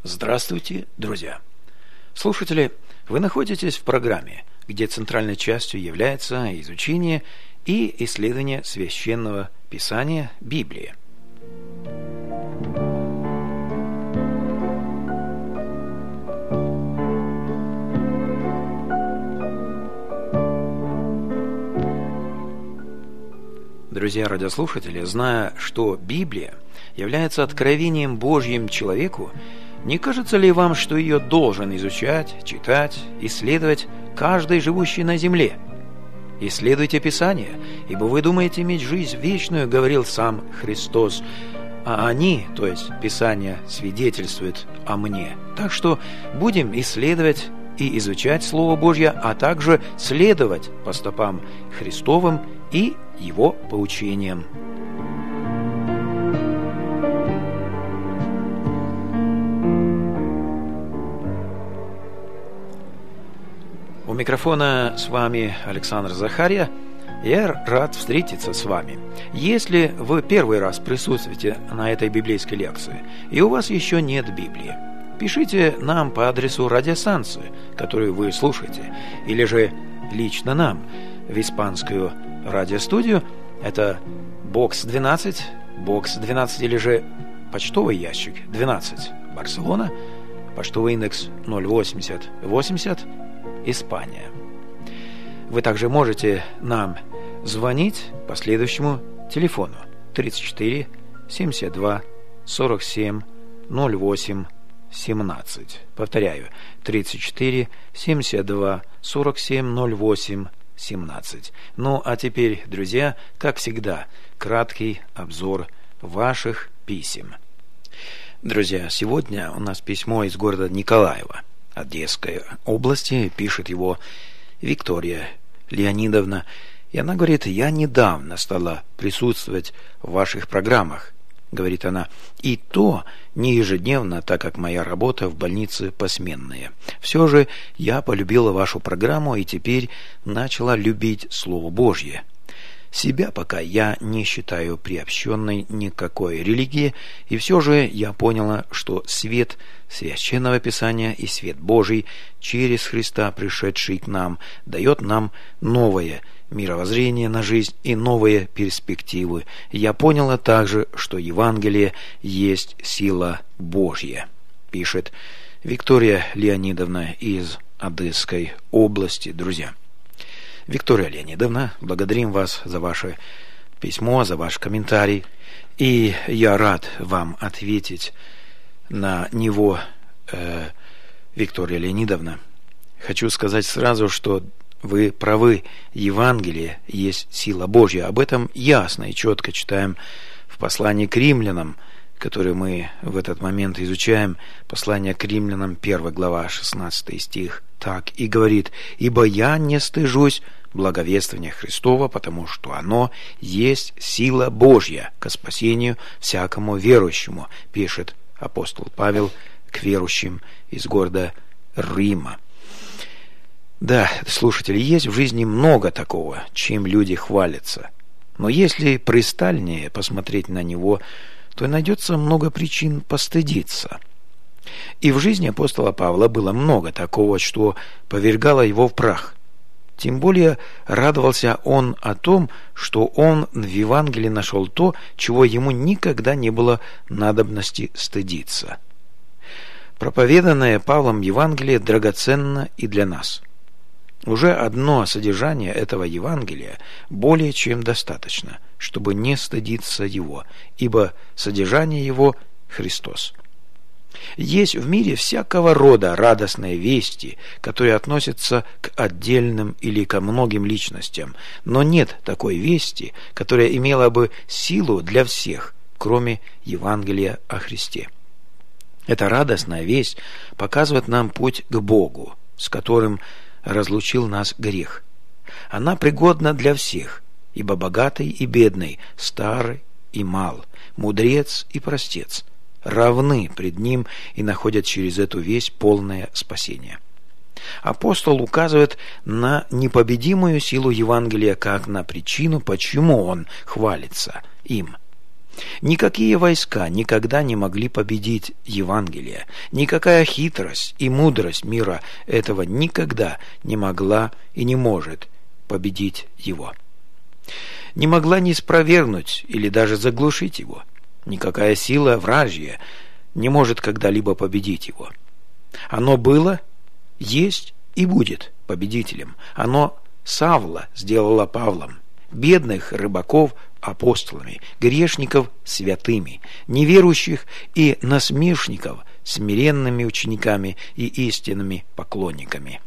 Здравствуйте, друзья! Слушатели, вы находитесь в программе, где центральной частью является изучение и исследование Священного Писания Библии. Друзья радиослушатели, зная, что Библия является откровением Божьим человеку, не кажется ли вам, что ее должен изучать, читать, исследовать каждый живущий на земле? Исследуйте Писание, ибо вы думаете иметь жизнь вечную, говорил сам Христос, а они, то есть Писание, свидетельствуют о мне. Так что будем исследовать и изучать Слово Божье, а также следовать по стопам Христовым и Его поучениям. У микрофона с вами Александр Захарья. Я рад встретиться с вами. Если вы первый раз присутствуете на этой библейской лекции, и у вас еще нет Библии, пишите нам по адресу радиостанции, которую вы слушаете, или же лично нам в испанскую радиостудию. Это бокс 12 или же почтовый ящик 12, Барселона, почтовый индекс 08080, Испания. Вы также можете нам звонить по следующему телефону 34 72 47 08 17. Повторяю, 34 72 47 08 17. Ну, а теперь, друзья, как всегда, краткий обзор ваших писем. Друзья, сегодня у нас письмо из города Николаева, Одесской области, пишет его Виктория Леонидовна. И она говорит: «Я недавно стала присутствовать в ваших программах», говорит она, «и то не ежедневно, так как моя работа в больнице посменная. Все же я полюбила вашу программу и теперь начала любить Слово Божье. Себя пока я не считаю приобщенной ни к какой религии, и все же я поняла, что свет Священного Писания и свет Божий через Христа, пришедший к нам, дает нам новое мировоззрение на жизнь и новые перспективы. Я поняла также, что Евангелие есть сила Божья», пишет Виктория Леонидовна из Одесской области, друзья. Виктория Леонидовна, благодарим вас за ваше письмо, за ваш комментарий. И я рад вам ответить на него, Виктория Леонидовна. Хочу сказать сразу, что вы правы, Евангелие есть сила Божья. Об этом ясно и четко читаем в послании к римлянам, которое мы в этот момент изучаем. Послание к римлянам, 1 глава, 16 стих. Так и говорит: «Ибо я не стыжусь благовествования Христова, потому что оно есть сила Божья ко спасению всякому верующему», пишет апостол Павел к верующим из города Рима. Да, слушатели, есть в жизни много такого, чем люди хвалятся. Но если пристальнее посмотреть на него, то найдется много причин постыдиться. И в жизни апостола Павла было много такого, что повергало его в прах. Тем более радовался он о том, что он в Евангелии нашел то, чего ему никогда не было надобности стыдиться. Проповеданное Павлом Евангелие драгоценно и для нас. Уже одно содержание этого Евангелия более чем достаточно, чтобы не стыдиться его, ибо содержание его – Христос. Есть в мире всякого рода радостные вести, которые относятся к отдельным или ко многим личностям, но нет такой вести, которая имела бы силу для всех, кроме Евангелия о Христе. Эта радостная весть показывает нам путь к Богу, с которым разлучил нас грех. Она пригодна для всех, ибо богатый и бедный, старый и мал, мудрец и простец равны пред Ним и находят через эту весть полное спасение. Апостол указывает на непобедимую силу Евангелия как на причину, почему он хвалится им. Никакие войска никогда не могли победить Евангелие. Никакая хитрость и мудрость мира этого никогда не могла и не может победить его. Не могла не спровергнуть или даже заглушить его. Никакая сила вражья не может когда-либо победить его. Оно было, есть и будет победителем. Оно Савла сделало Павлом, бедных рыбаков апостолами, грешников святыми, неверующих и насмешников смиренными учениками и истинными поклонниками.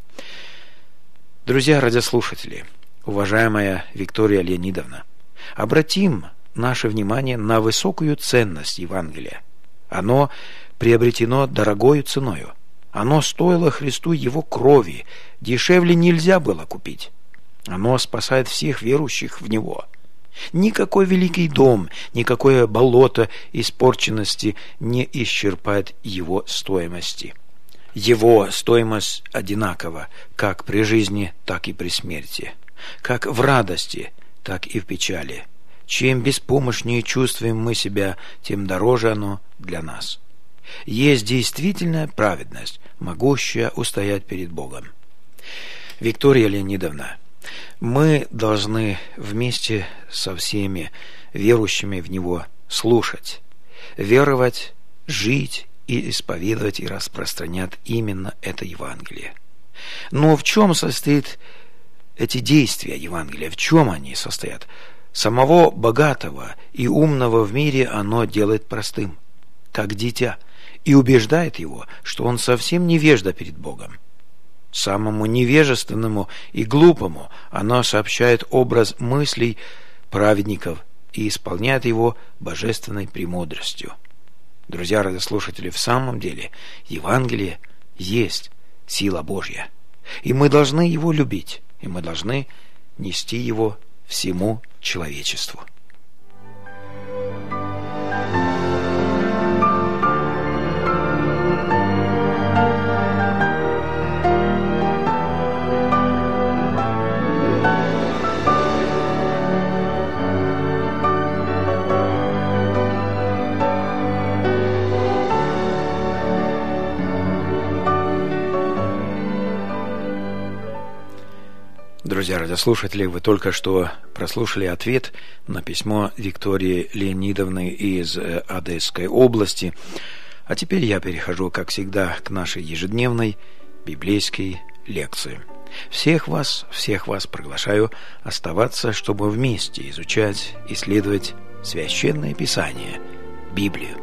Друзья радиослушатели, уважаемая Виктория Леонидовна, обратим наше внимание на высокую ценность Евангелия. Оно приобретено дорогою ценою. Оно стоило Христу Его крови, дешевле нельзя было купить. Оно спасает всех верующих в Него. Никакой великий дом, никакое болото испорченности не исчерпает его стоимости. Его стоимость одинакова как при жизни, так и при смерти, как в радости, так и в печали. Чем беспомощнее чувствуем мы себя, тем дороже оно для нас. Есть действительная праведность, могущая устоять перед Богом. Виктория Леонидовна, мы должны вместе со всеми верующими в Него слушать, веровать, жить и исповедовать и распространять именно это Евангелие. Но в чем состоят эти действия Евангелия? В чем они состоят? Самого богатого и умного в мире оно делает простым, как дитя, и убеждает его, что он совсем невежда перед Богом. Самому невежественному и глупому оно сообщает образ мыслей праведников и исполняет его божественной премудростью. Друзья радиослушатели, в самом деле Евангелие есть сила Божья, и мы должны его любить, и мы должны нести его всему человечеству. Друзья радиослушатели, вы только что прослушали ответ на письмо Виктории Леонидовны из Одесской области. А теперь я перехожу, как всегда, к нашей ежедневной библейской лекции. Всех вас приглашаю оставаться, чтобы вместе изучать, исследовать Священное Писание, Библию.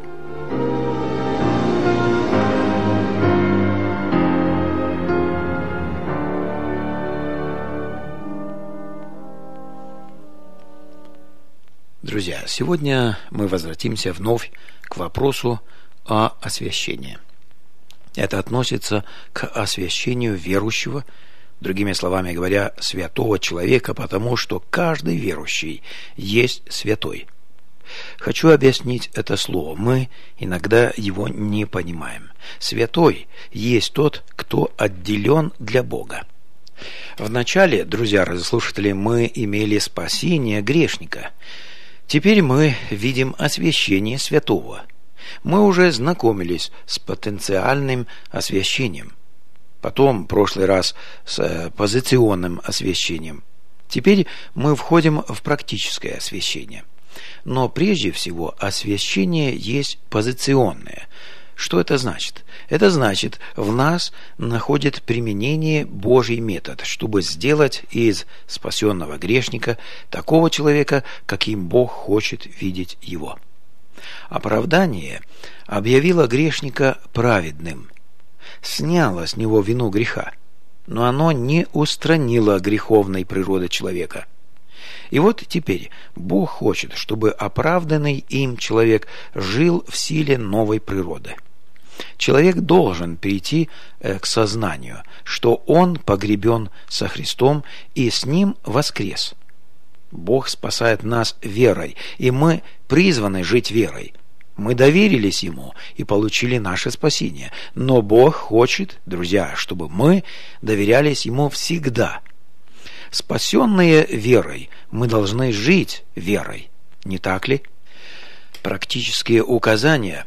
Друзья, сегодня мы возвратимся вновь к вопросу о освящении. Это относится к освящению верующего, другими словами говоря, святого человека, потому что каждый верующий есть святой. Хочу объяснить это слово. Мы иногда его не понимаем. Святой есть тот, кто отделен для Бога. Вначале, друзья радиослушатели, мы имели спасение грешника. Теперь мы видим освящение святого. Мы уже знакомились с потенциальным освящением. Потом, в прошлый раз, с позиционным освящением. Теперь мы входим в практическое освящение. Но прежде всего освящение есть позиционное. Что это значит? Это значит, в нас находит применение Божий метод, чтобы сделать из спасенного грешника такого человека, каким Бог хочет видеть его. Оправдание объявило грешника праведным, сняло с него вину греха, но оно не устранило греховной природы человека. И вот теперь Бог хочет, чтобы оправданный им человек жил в силе новой природы. Человек должен прийти к сознанию, что он погребен со Христом и с Ним воскрес. Бог спасает нас верой, и мы призваны жить верой. Мы доверились Ему и получили наше спасение. Но Бог хочет, друзья, чтобы мы доверялись Ему всегда. Спасенные верой, мы должны жить верой, не так ли? Практические указания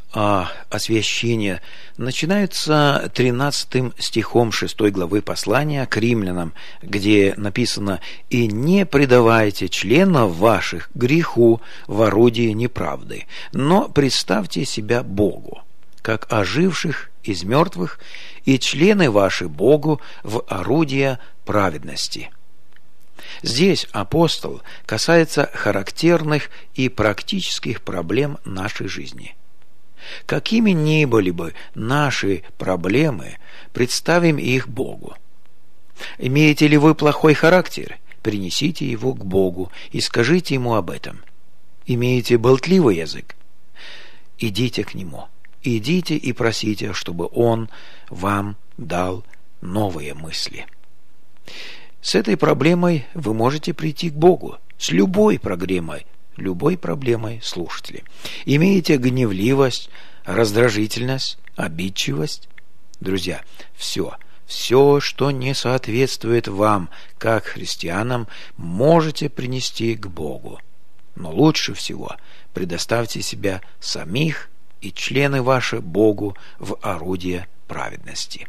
освящения начинаются 13 стихом 6 главы послания к римлянам, где написано: «И не предавайте членов ваших греху в орудии неправды, но представьте себя Богу, как оживших из мертвых, и члены ваши Богу в орудия праведности». Здесь апостол касается характерных и практических проблем нашей жизни. Какими ни были бы наши проблемы, представим их Богу. Имеете ли вы плохой характер? Принесите его к Богу и скажите Ему об этом. Имеете болтливый язык? Идите к Нему. Идите и просите, чтобы Он вам дал новые мысли. С этой проблемой вы можете прийти к Богу. С любой проблемой, слушатели. Имеете гневливость, раздражительность, обидчивость? Друзья, все, что не соответствует вам, как христианам, можете принести к Богу. Но лучше всего предоставьте себя самих и члены ваши Богу в орудие праведности.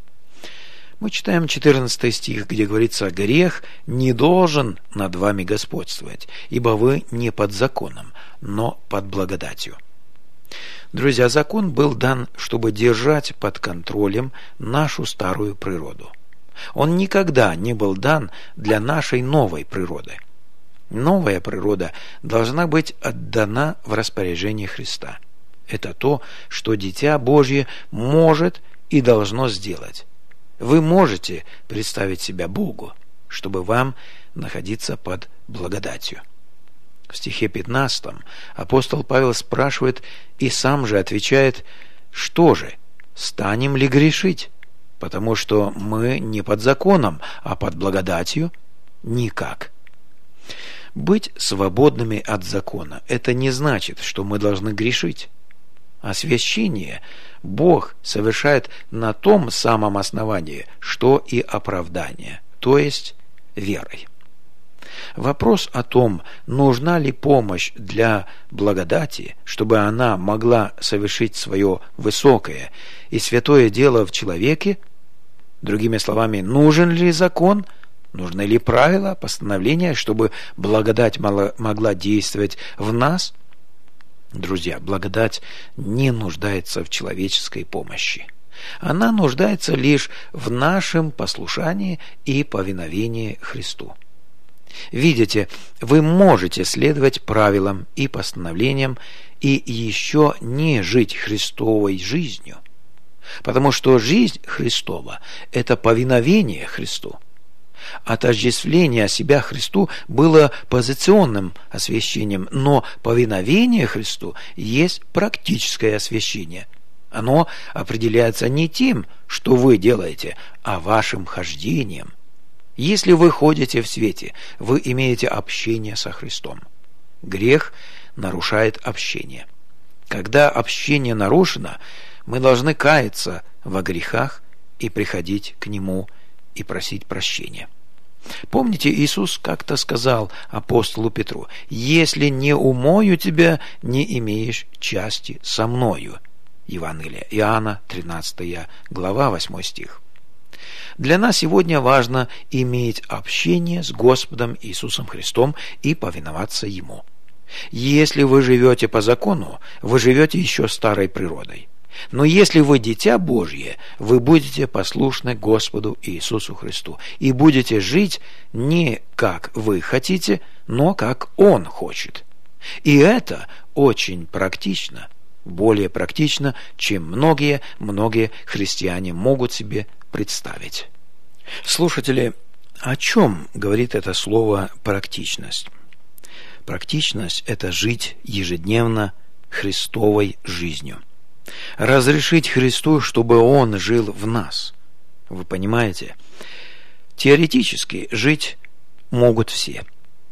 Мы читаем 14 стих, где говорится: «Грех не должен над вами господствовать, ибо вы не под законом, но под благодатью». Друзья, закон был дан, чтобы держать под контролем нашу старую природу. Он никогда не был дан для нашей новой природы. Новая природа должна быть отдана в распоряжение Христа. Это то, что Дитя Божье может и должно сделать. Вы можете представить себя Богу, чтобы вам находиться под благодатью. В стихе 15 апостол Павел спрашивает и сам же отвечает: «Что же, станем ли грешить? Потому что мы не под законом, а под благодатью? Никак». Быть свободными от закона – это не значит, что мы должны грешить. Освящение Бог совершает на том самом основании, что и оправдание, то есть верой. Вопрос о том, нужна ли помощь для благодати, чтобы она могла совершить свое высокое и святое дело в человеке, другими словами, нужен ли закон, нужны ли правила, постановления, чтобы благодать могла действовать в нас? Друзья, благодать не нуждается в человеческой помощи. Она нуждается лишь в нашем послушании и повиновении Христу. Видите, вы можете следовать правилам и постановлениям и еще не жить Христовой жизнью, потому что жизнь Христова – это повиновение Христу. Отождествление себя Христу было позиционным освящением, но повиновение Христу есть практическое освящение. Оно определяется не тем, что вы делаете, а вашим хождением. Если вы ходите в свете, вы имеете общение со Христом. Грех нарушает общение. Когда общение нарушено, мы должны каяться во грехах и приходить к Нему и просить прощения. Помните, Иисус как-то сказал апостолу Петру: «Если не умою тебя, не имеешь части со мною». Евангелие Иоанна, 13 глава, 8 стих. Для нас сегодня важно иметь общение с Господом Иисусом Христом и повиноваться Ему. Если вы живете по закону, вы живете еще старой природой. Но если вы дитя Божье, вы будете послушны Господу Иисусу Христу и будете жить не как вы хотите, но как Он хочет. И это очень практично, более практично, чем многие христиане могут себе представить. Слушатели, о чем говорит это слово «практичность»? Практичность – это жить ежедневно Христовой жизнью. Разрешить Христу, чтобы Он жил в нас. Вы понимаете? Теоретически жить могут все.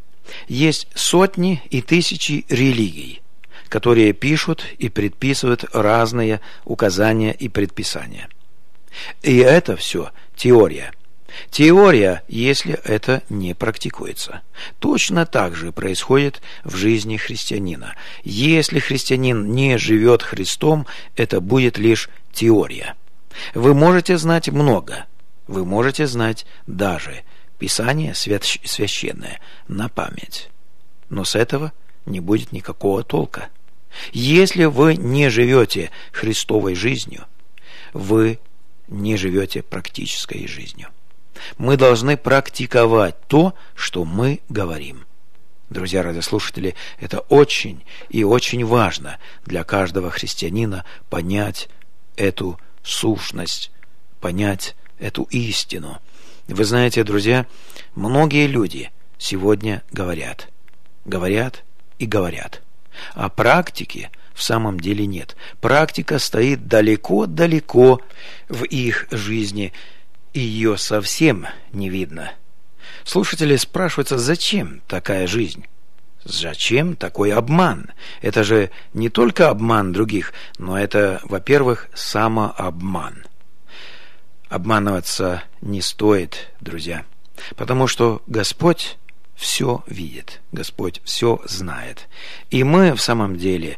Есть сотни и тысячи религий, которые пишут и предписывают разные указания и предписания. И это все теория. Теория, если это не практикуется. Точно так же происходит в жизни христианина. Если христианин не живет Христом, это будет лишь теория. Вы можете знать много. Вы можете знать даже Писание священное на память. Но с этого не будет никакого толка. Если вы не живете Христовой жизнью, вы не живете практической жизнью. Мы должны практиковать то, что мы говорим. Друзья радиослушатели, это очень и очень важно для каждого христианина понять эту сущность, понять эту истину. Вы знаете, друзья, многие люди сегодня говорят и говорят, а практики в самом деле нет. Практика стоит далеко-далеко в их жизни, и ее совсем не видно. Слушатели спрашиваются, зачем такая жизнь? Зачем такой обман? Это же не только обман других, но это, во-первых, самообман. Обманываться не стоит, друзья, потому что Господь все видит, Господь все знает. И мы в самом деле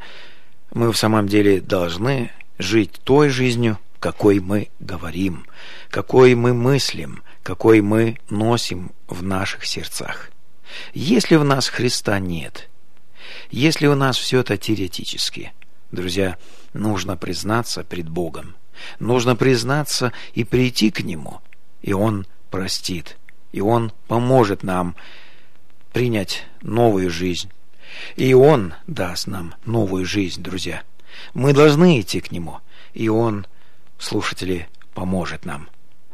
должны жить той жизнью, какой мы говорим, какой мы мыслим, какой мы носим в наших сердцах. Если в нас Христа нет, если у нас все это теоретически, друзья, нужно признаться пред Богом, нужно признаться и прийти к Нему, и Он простит, и Он поможет нам принять новую жизнь, и Он даст нам новую жизнь, друзья. Мы должны идти к Нему, и Он, слушатели, поможет нам.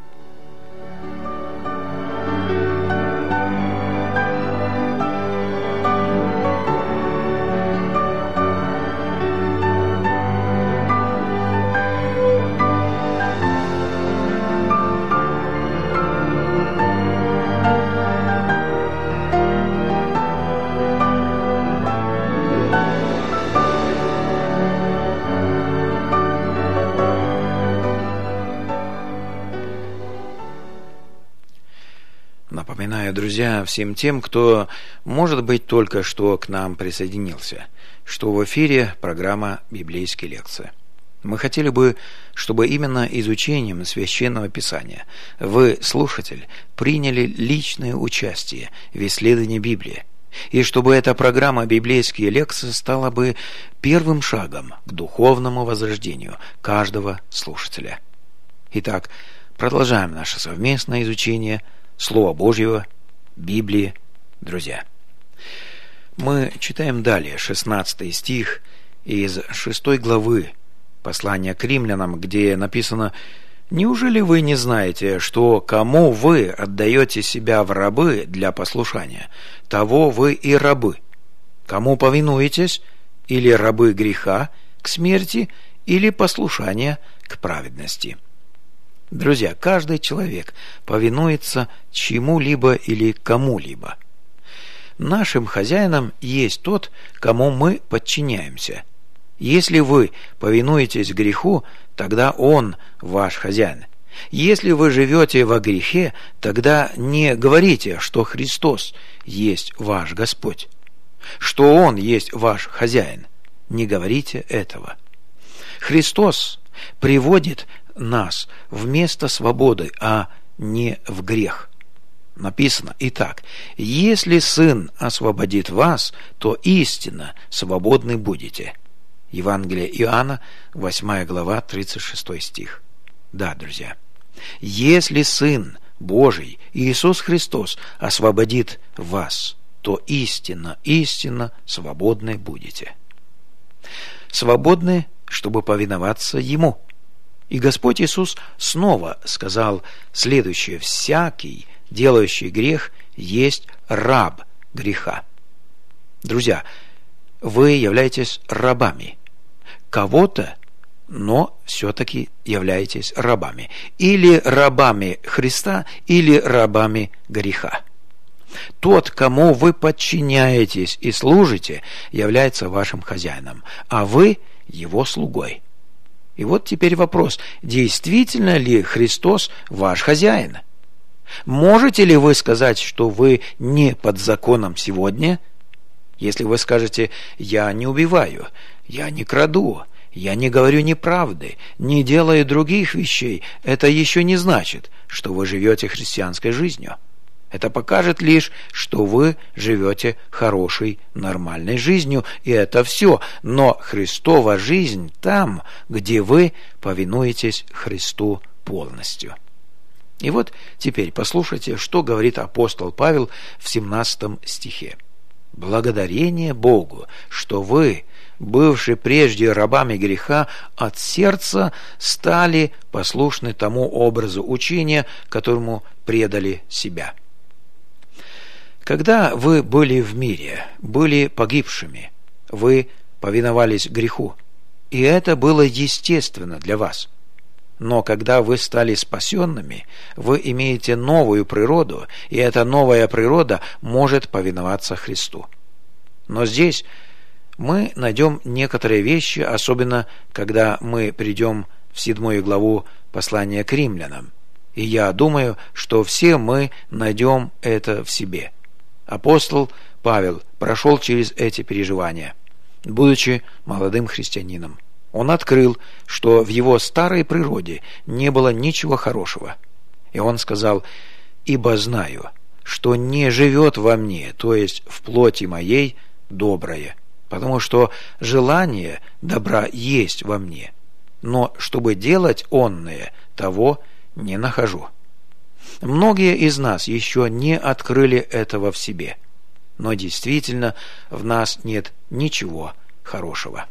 Напоминаю, друзья, всем тем, кто, может быть, только что к нам присоединился, что в эфире программа «Библейские лекции». Мы хотели бы, чтобы именно изучением Священного Писания вы, слушатель, приняли личное участие в исследовании Библии, и чтобы эта программа «Библейские лекции» стала бы первым шагом к духовному возрождению каждого слушателя. Итак, продолжаем наше совместное изучение Слова Божьего, Библии, друзья. Мы читаем далее 16 стих из 6 главы послания к римлянам, где написано: «Неужели вы не знаете, что кому вы отдаете себя в рабы для послушания, того вы и рабы? Кому повинуетесь, или рабы греха к смерти, или послушания к праведности?» Друзья, каждый человек повинуется чему-либо или кому-либо. Нашим хозяином есть тот, кому мы подчиняемся. Если вы повинуетесь греху, тогда он ваш хозяин. Если вы живете во грехе, тогда не говорите, что Христос есть ваш Господь, что Он есть ваш хозяин. Не говорите этого. Христос приводит нас в место свободы, а не в грех. Написано: «Итак, если Сын освободит вас, то истинно свободны будете». Евангелие Иоанна, 8 глава, 36 стих. Да, друзья, если Сын Божий, Иисус Христос, освободит вас, то истинно свободны будете. Свободны, чтобы повиноваться Ему. И Господь Иисус снова сказал следующее: «Всякий, делающий грех, есть раб греха». Друзья, вы являетесь рабами кого-то, но все-таки являетесь рабами. Или рабами Христа, или рабами греха. Тот, кому вы подчиняетесь и служите, является вашим хозяином, а вы его слугой. И вот теперь вопрос: действительно ли Христос ваш хозяин? Можете ли вы сказать, что вы не под законом сегодня? Если вы скажете: «Я не убиваю, я не краду, я не говорю неправды, не делаю других вещей», это еще не значит, что вы живете христианской жизнью. Это покажет лишь, что вы живете хорошей, нормальной жизнью, и это все. Но Христова жизнь там, где вы повинуетесь Христу полностью. И вот теперь послушайте, что говорит апостол Павел в 17 стихе. «Благодарение Богу, что вы, бывшие прежде рабами греха, от сердца стали послушны тому образу учения, которому предали себя». Когда вы были в мире, были погибшими, вы повиновались греху, и это было естественно для вас. Но когда вы стали спасенными, вы имеете новую природу, и эта новая природа может повиноваться Христу. Но здесь мы найдем некоторые вещи, особенно когда мы придем в 7 главу послания к римлянам. И я думаю, что все мы найдем это в себе. Апостол Павел прошел через эти переживания, будучи молодым христианином. Он открыл, что в его старой природе не было ничего хорошего. И он сказал: «Ибо знаю, что не живет во мне, то есть в плоти моей, доброе, потому что желание добра есть во мне, но чтобы делать онное, того не нахожу». Многие из нас еще не открыли этого в себе, но действительно в нас нет ничего хорошего.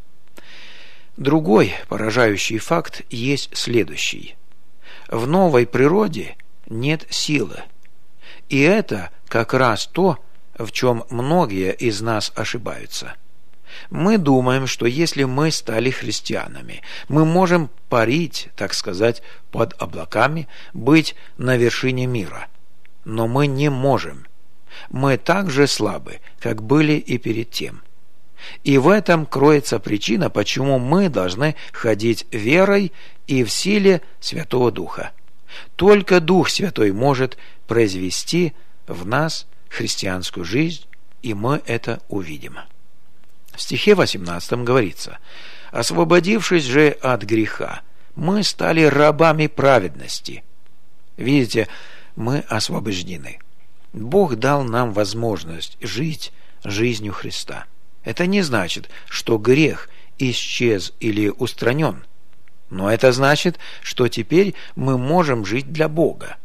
Другой поражающий факт есть следующий. В новой природе нет силы. И это как раз то, в чем многие из нас ошибаются. Мы думаем, что если мы стали христианами, мы можем парить, так сказать, под облаками, быть на вершине мира. Но мы не можем. Мы так же слабы, как были и перед тем. И в этом кроется причина, почему мы должны ходить верой и в силе Святого Духа. Только Дух Святой может произвести в нас христианскую жизнь, и мы это увидим. В стихе 18 говорится: «Освободившись же от греха, мы стали рабами праведности». Видите, мы освобождены. Бог дал нам возможность жить жизнью Христа. Это не значит, что грех исчез или устранен, но это значит, что теперь мы можем жить для Бога.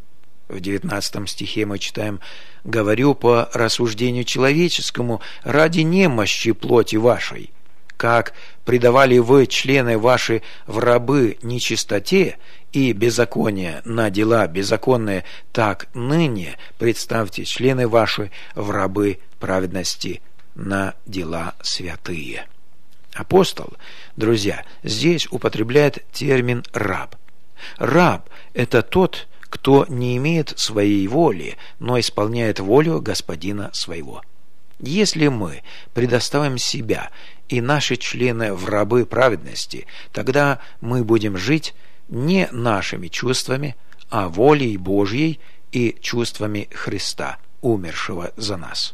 В 19 стихе мы читаем: «Говорю по рассуждению человеческому ради немощи плоти вашей, как предавали вы члены ваши в рабы нечистоте и беззакония на дела беззаконные, так ныне представьте члены ваши в рабы праведности на дела святые». Апостол, друзья, здесь употребляет термин «раб». Раб – это тот, кто не имеет своей воли, но исполняет волю господина своего. Если мы предоставим себя и наши члены в рабы праведности, тогда мы будем жить не нашими чувствами, а волей Божьей и чувствами Христа, умершего за нас.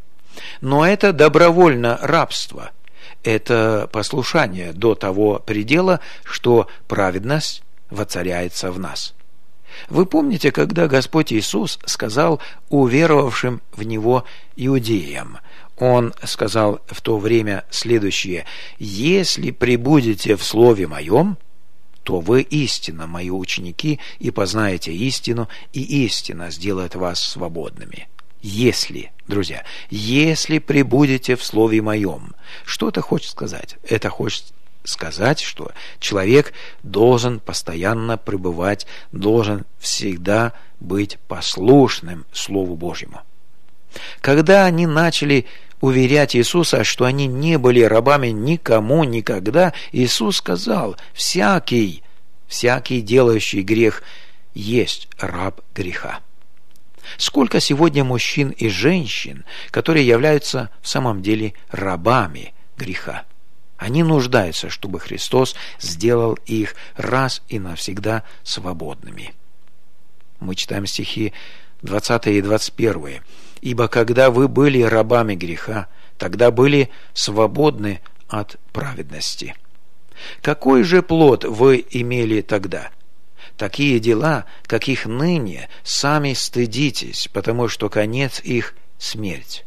Но это добровольно рабство, это послушание до того предела, что праведность воцаряется в нас. Вы помните, когда Господь Иисус сказал уверовавшим в Него иудеям? Он сказал в то время следующее: «Если пребудете в Слове Моем, то вы истинно Мои ученики, и познаете истину, и истина сделает вас свободными». Если, друзья, если пребудете в Слове Моем, что это хочет сказать? Это хочет сказать, что человек должен постоянно пребывать, должен всегда быть послушным Слову Божьему. Когда они начали уверять Иисуса, что они не были рабами никому никогда, Иисус сказал: всякий делающий грех есть раб греха. Сколько сегодня мужчин и женщин, которые являются в самом деле рабами греха? Они нуждаются, чтобы Христос сделал их раз и навсегда свободными. Мы читаем стихи 20 и 21. «Ибо когда вы были рабами греха, тогда были свободны от праведности». Какой же плод вы имели тогда? Такие дела, каких ныне сами стыдитесь, потому что конец их – смерть.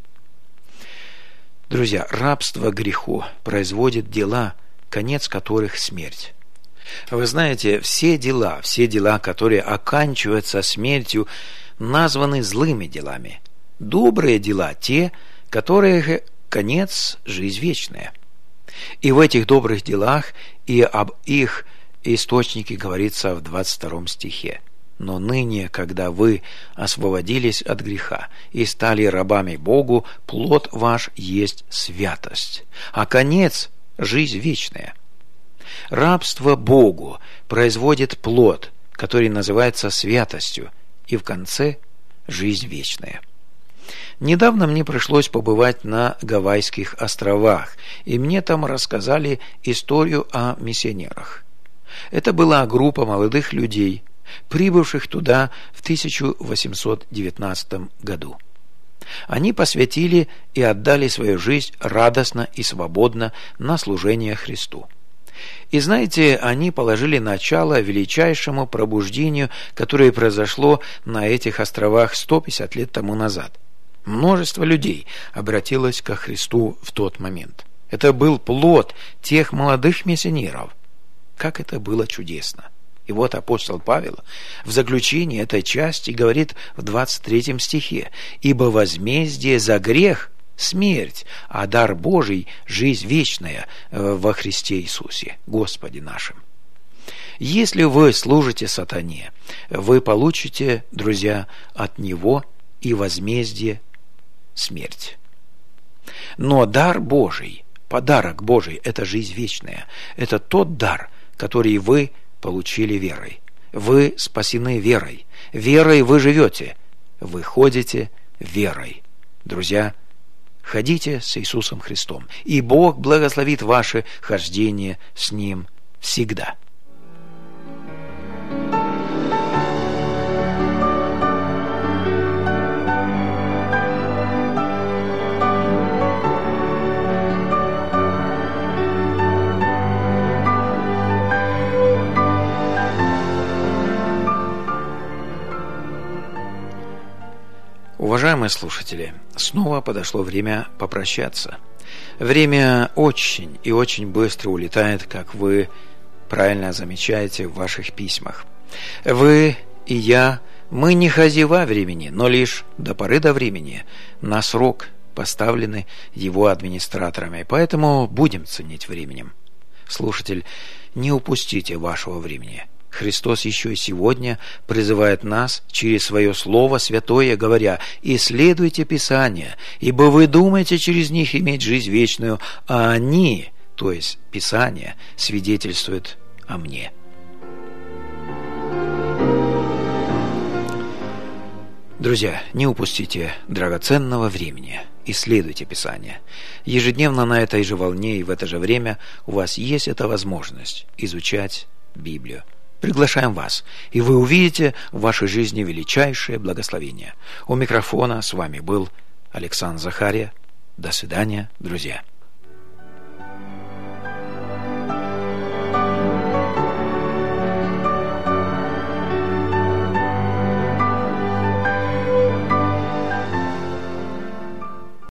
Друзья, рабство греху производит дела, конец которых – смерть. Вы знаете, все дела, которые оканчиваются смертью, названы злыми делами. Добрые дела – те, которых конец – жизнь вечная. И в этих добрых делах и об их источнике говорится в 22 стихе. «Но ныне, когда вы освободились от греха и стали рабами Богу, плод ваш есть святость, а конец – жизнь вечная». Рабство Богу производит плод, который называется святостью, и в конце – жизнь вечная. Недавно мне пришлось побывать на Гавайских островах, и мне там рассказали историю о миссионерах. Это была группа молодых людей, прибывших туда в 1819 году. Они посвятили и отдали свою жизнь радостно и свободно на служение Христу. И знаете, они положили начало величайшему пробуждению, которое произошло на этих островах 150 лет тому назад. Множество людей обратилось ко Христу в тот момент. Это был плод тех молодых миссионеров. Как это было чудесно! И вот апостол Павел в заключении этой части говорит в 23 стихе: «Ибо возмездие за грех – смерть, а дар Божий – жизнь вечная во Христе Иисусе, Господе нашим». Если вы служите сатане, вы получите, друзья, от него и возмездие смерть. Но дар Божий, подарок Божий – это жизнь вечная. Это тот дар, который вы получили верой. Вы спасены верой. Верой вы живете. Вы ходите верой. Друзья, ходите с Иисусом Христом, и Бог благословит ваше хождение с Ним всегда. Уважаемые слушатели, снова подошло время попрощаться. Время очень и очень быстро улетает, как вы правильно замечаете в ваших письмах. Вы и я, мы не хозяева времени, но лишь до поры до времени на срок поставлены его администраторами, поэтому будем ценить временем. Слушатель, не упустите вашего времени. Христос еще и сегодня призывает нас через свое Слово Святое, говоря: «Исследуйте Писания, ибо вы думаете через них иметь жизнь вечную, а они, то есть Писание, свидетельствуют о мне». Друзья, не упустите драгоценного времени. Исследуйте Писание. Ежедневно на этой же волне и в это же время у вас есть эта возможность изучать Библию. Приглашаем вас, и вы увидите в вашей жизни величайшее благословение. У микрофона с вами был Александр Захария. До свидания, друзья.